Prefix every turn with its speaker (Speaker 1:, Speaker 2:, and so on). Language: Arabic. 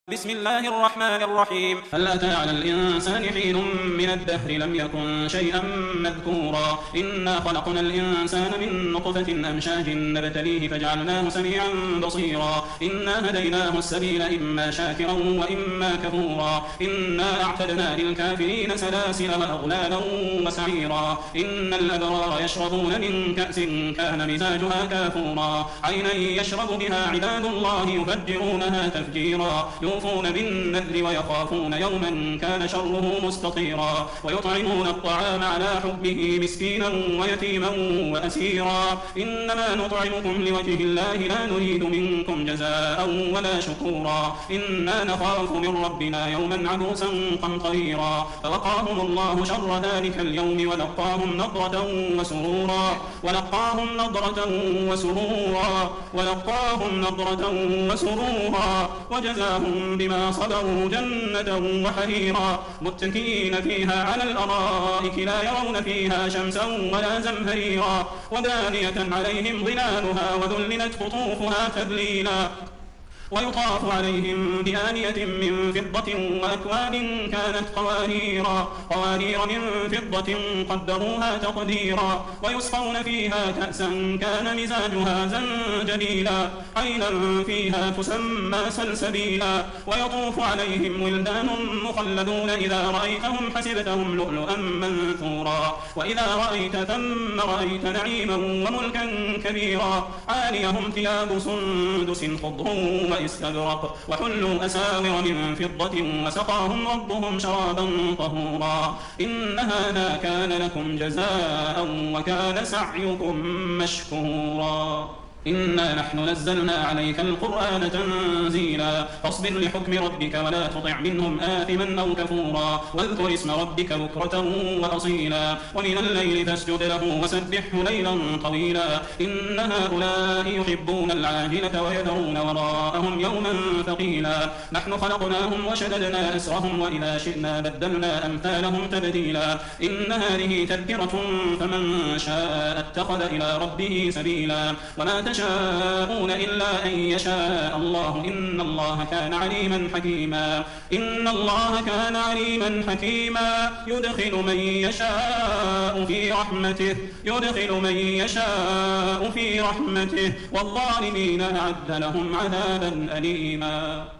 Speaker 1: بسم الله الرحمن الرحيم. هل أتى على الإنسان حين من الدهر لم يكن شيئا مذكورا إنا خلقنا الإنسان من نطفة أمشاج نبتليه فجعلناه سميعا بصيرا إنا هديناه السبيل إما شاكرا وإما كفورا إنا أعتدنا للكافرين سلاسل وأغلالا وسعيرا إن الأبرار يشربون من كأس كان مزاجها كافورا عينا يشرب بها عباد الله يفجرونها تفجيرا يوفون بالنذر ويخافون يوما كان شره مستطيرا ويطعمون الطعام على حبه مسكينا ويتيما وأسيرا إنما نطعمكم لوجه الله لا نريد منكم جزاء ولا شكورا إنا نخاف من ربنا يوما عبوسا قمطريرا فوقاهم الله شر ذلك اليوم ولقاهم نضرة وسرورا وجزاهم بما صبروا جنة وحريرا متكئين فيها على الأرائك لا يرون فيها شمسا ولا زمهريرا ودانية عليهم ظلالها وذللت قطوفها تذليلا ويطاف عليهم بآنية من فضة وأكواب كانت قوارير من فضة قدروها تقديرا ويسقون فيها كأسا كان مزاجها زنجبيلا عينا فيها تسمى سلسبيلا ويطوف عليهم ولدان مخلدون إذا رأيتهم حسبتهم لؤلؤا منثورا وإذا رأيت ثم رأيت نعيما وملكا كبيرا عاليهم ثياب سندس خضر واستبرق وحلوا أساور من فضة وسقاهم ربهم شرابا طهورا إن هذا كان لكم جزاء وكان سعيكم مشكورا إنا نحن نزلنا عليك القرآن تنزيلا فاصبر لحكم ربك ولا تطع منهم آثما أو كفورا واذكر اسم ربك بكرة وأصيلا ومن الليل فاسجد له وسبحه ليلا طويلا إن هؤلاء يحبون العاجلة ويذرون وراءهم يوما ثقيلا نحن خلقناهم وشددنا أسرهم وإذا شئنا بدلنا أمثالهم تبديلا إن هذه تذكرة فمن شاء اتخذ إلى ربه سبيلا وما تشاءون إلا أن يشاء الله إن الله كان عليما حكيما يدخل من يشاء في رحمته والظالمين أعد لهم عذابا أليما.